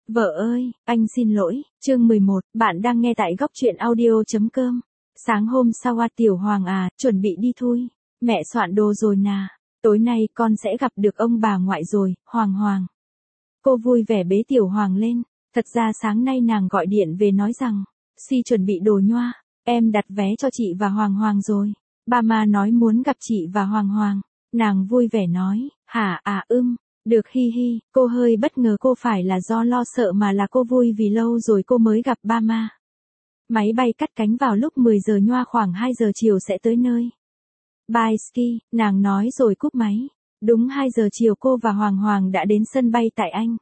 Vợ ơi, anh xin lỗi, chương 11, bạn đang nghe tại góc truyện audio.com. Sáng hôm sau Tiểu Hoàng à, chuẩn bị đi thôi. Mẹ soạn đồ rồi nà. Tối nay con sẽ gặp được ông bà ngoại rồi, Hoàng. Cô vui vẻ bế Tiểu Hoàng lên. Thật ra sáng nay nàng gọi điện về nói rằng, Si chuẩn bị đồ nhoa, em đặt vé cho chị và Hoàng rồi. Ba ma nói muốn gặp chị và Hoàng. Nàng vui vẻ nói, hả được hi, cô hơi bất ngờ, cô phải là do lo sợ mà là cô vui vì lâu rồi cô mới gặp ba ma. Máy bay cắt cánh vào lúc 10 giờ nhoa, khoảng 2 giờ chiều sẽ tới nơi. Bye Ski, nàng nói rồi cúp máy. Đúng 2 giờ chiều cô và Hoàng đã đến sân bay tại Anh.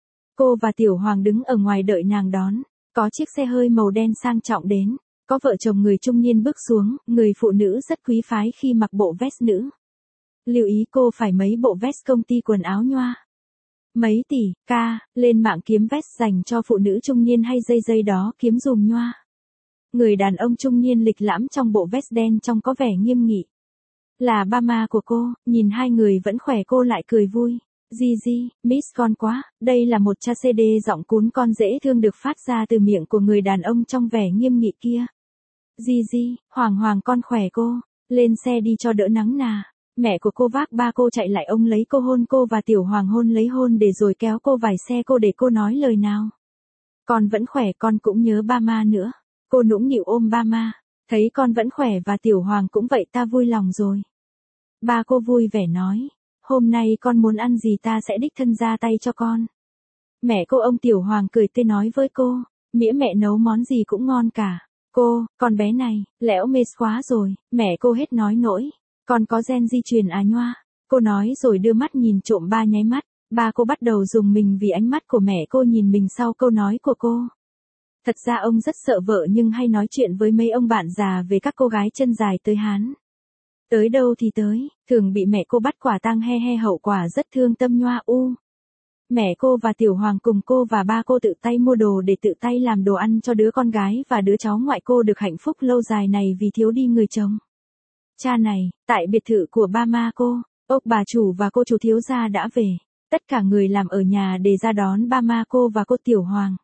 Cô và Tiểu Hoàng đứng ở ngoài đợi nàng đón. Có chiếc xe hơi màu đen sang trọng đến. Có vợ chồng người trung niên bước xuống, người phụ nữ rất quý phái khi mặc bộ vest nữ. Lưu ý cô phải mấy bộ vest công ty quần áo nhoa. Mấy tỷ, lên mạng kiếm vest dành cho phụ nữ trung niên hay dây đó kiếm dùm nhoa. Người đàn ông trung niên lịch lãm trong bộ vest đen trông có vẻ nghiêm nghị. Là ba ma của cô, nhìn hai người vẫn khỏe cô lại cười vui. Gigi, miss con quá, đây là một cha CD giọng cún con dễ thương được phát ra từ miệng của người đàn ông trong vẻ nghiêm nghị kia. Gigi, Hoàng con khỏe cô, lên xe đi cho đỡ nắng nà. Mẹ của cô vác ba cô chạy lại ôm lấy cô, hôn cô và Tiểu Hoàng hôn lấy hôn để rồi kéo cô vài xe cô để cô nói lời nào. Con vẫn khỏe, con cũng nhớ ba ma nữa. Cô nũng nịu ôm ba ma. Thấy con vẫn khỏe và Tiểu Hoàng cũng vậy ta vui lòng rồi. Ba cô vui vẻ nói. Hôm nay con muốn ăn gì ta sẽ đích thân ra tay cho con. Mẹ cô ông Tiểu Hoàng cười tươi nói với cô. Mĩa mẹ nấu món gì cũng ngon cả. Con bé này, lẽo mê quá rồi, mẹ cô hết nói nỗi. Con có gen di truyền à nhoa. Cô nói rồi đưa mắt nhìn trộm ba nháy mắt. Ba cô bắt đầu rùng mình vì ánh mắt của mẹ cô nhìn mình sau câu nói của cô. Thật ra ông rất sợ vợ nhưng hay nói chuyện với mấy ông bạn già về các cô gái chân dài tới Hán. Tới đâu thì tới, thường bị mẹ cô bắt quả tang he hậu quả rất thương tâm nhoa Mẹ cô và Tiểu Hoàng cùng cô và ba cô tự tay mua đồ để tự tay làm đồ ăn cho đứa con gái và đứa cháu ngoại cô được hạnh phúc lâu dài này vì thiếu đi người chồng. Cha này, tại biệt thự của ba ma cô, ông bà chủ và cô chủ thiếu gia đã về. Tất cả người làm ở nhà để ra đón ba ma cô và cô Tiểu Hoàng.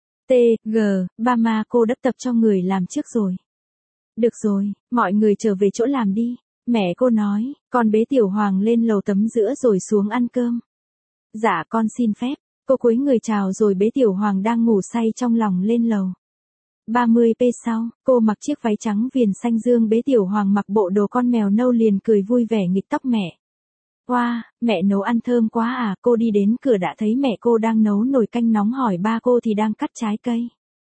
Ba ma cô đã tập cho người làm trước rồi. Được rồi, mọi người trở về chỗ làm đi. Mẹ cô nói, con bế Tiểu Hoàng lên lầu tắm giữa rồi xuống ăn cơm. Dạ con xin phép. Cô cúi người chào rồi bế Tiểu Hoàng đang ngủ say trong lòng lên lầu. 30p sau, cô mặc chiếc váy trắng viền xanh dương bế Tiểu Hoàng mặc bộ đồ con mèo nâu liền cười vui vẻ nghịch tóc mẹ. Wow, mẹ nấu ăn thơm quá à, cô đi đến cửa đã thấy mẹ cô đang nấu nồi canh nóng hỏi ba cô thì đang cắt trái cây.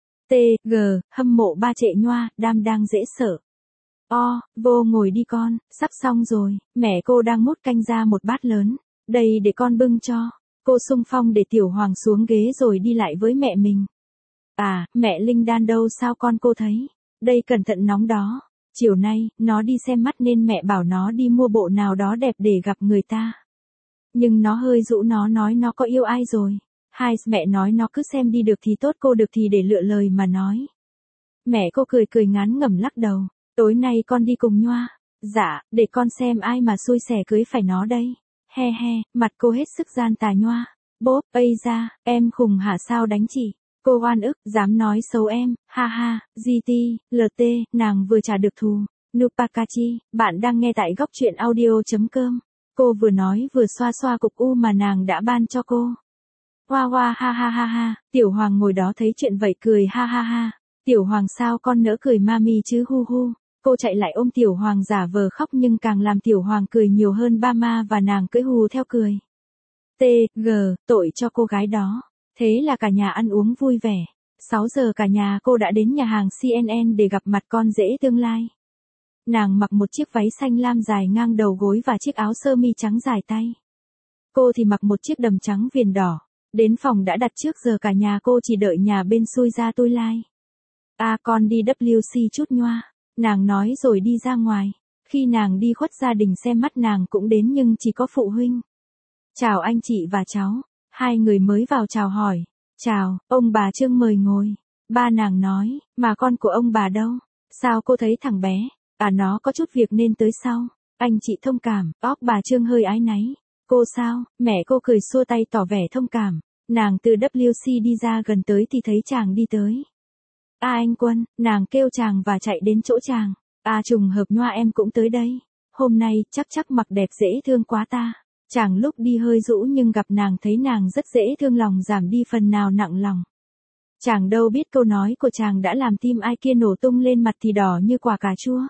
Hâm mộ ba trệ nhoa, đang dễ sợ. Vô ngồi đi con, sắp xong rồi, mẹ cô đang múc canh ra một bát lớn, đây để con bưng cho. Cô xung phong để Tiểu Hoàng xuống ghế rồi đi lại với mẹ mình. À, mẹ Linh Đan đâu sao con cô thấy? Đây cẩn thận nóng đó. Chiều nay, nó đi xem mắt nên mẹ bảo nó đi mua bộ nào đó đẹp để gặp người ta. Nhưng nó hơi dụ nó nói nó có yêu ai rồi. Mẹ nói nó cứ xem đi được thì tốt cô được thì để lựa lời mà nói. Mẹ cô cười ngán ngẩm lắc đầu. Tối nay con đi cùng nhoa. Dạ, để con xem ai mà xui xẻ cưới phải nó đây. He, mặt cô hết sức gian tà nhoa. Bốp, ây da, em khùng hả sao đánh chị? Cô oan ức, dám nói xấu em, ha, GT, LT, nàng vừa trả được thù. Nupakachi, bạn đang nghe tại góc truyện audio.com. Cô vừa nói vừa xoa cục u mà nàng đã ban cho cô. Hoa ha, Tiểu Hoàng ngồi đó thấy chuyện vậy cười ha. Tiểu Hoàng sao con nỡ cười mami chứ hu. Cô chạy lại ôm Tiểu Hoàng giả vờ khóc nhưng càng làm Tiểu Hoàng cười nhiều hơn ba ma và nàng cưỡi hù theo cười. Tội cho cô gái đó. Thế là cả nhà ăn uống vui vẻ. 6 giờ cả nhà cô đã đến nhà hàng CNN để gặp mặt con rể tương lai. Nàng mặc một chiếc váy xanh lam dài ngang đầu gối và chiếc áo sơ mi trắng dài tay. Cô thì mặc một chiếc đầm trắng viền đỏ. Đến phòng đã đặt trước giờ cả nhà cô chỉ đợi nhà bên xui ra tôi lai. Con đi WC chút nhoa. Nàng nói rồi đi ra ngoài. Khi nàng đi khuất gia đình xem mắt nàng cũng đến nhưng chỉ có phụ huynh. Chào anh chị và cháu. Hai người mới vào chào hỏi. Chào, ông bà Trương mời ngồi. Ba nàng nói, mà con của ông bà đâu? Sao cô thấy thằng bé? Nó có chút việc nên tới sau. Anh chị thông cảm, bà Trương hơi áy náy. Cô sao? Mẹ cô cười xua tay tỏ vẻ thông cảm. Nàng từ WC đi ra gần tới thì thấy chàng đi tới. Anh Quân, nàng kêu chàng và chạy đến chỗ chàng. Trùng hợp nhoa em cũng tới đây. Hôm nay chắc mặc đẹp dễ thương quá ta. Chàng lúc đi hơi rũ nhưng gặp nàng thấy nàng rất dễ thương lòng giảm đi phần nào nặng lòng. Chàng đâu biết câu nói của chàng đã làm tim ai kia nổ tung lên mặt thì đỏ như quả cà chua.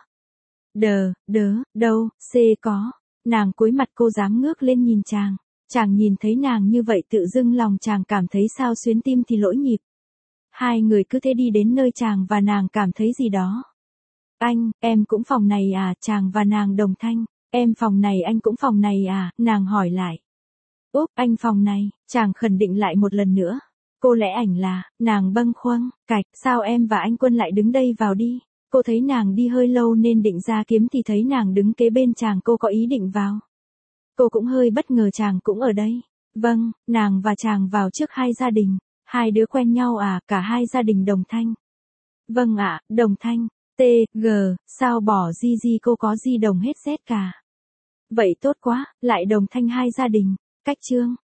Đâu, có. Nàng cúi mặt cô dám ngước lên nhìn chàng. Chàng nhìn thấy nàng như vậy tự dưng lòng chàng cảm thấy sao xuyến tim thì lỗi nhịp. Hai người cứ thế đi đến nơi chàng và nàng cảm thấy gì đó. Anh, em cũng phòng này à? Chàng và nàng đồng thanh. Em phòng này anh cũng phòng này à? Nàng hỏi lại. Úp, anh phòng này, chàng khẳng định lại một lần nữa. Cô lẽ ảnh là, nàng bâng khuâng, cạch, sao em và anh Quân lại đứng đây vào đi. Cô thấy nàng đi hơi lâu nên định ra kiếm thì thấy nàng đứng kế bên chàng, cô có ý định vào. Cô cũng hơi bất ngờ chàng cũng ở đây. Vâng, nàng và chàng vào trước hai gia đình. Hai đứa quen nhau à? Cả hai gia đình đồng thanh. Vâng ạ, đồng thanh. Sao bỏ gì cô có di đồng hết xét cả. Vậy tốt quá, lại đồng thanh hai gia đình. Cách chương.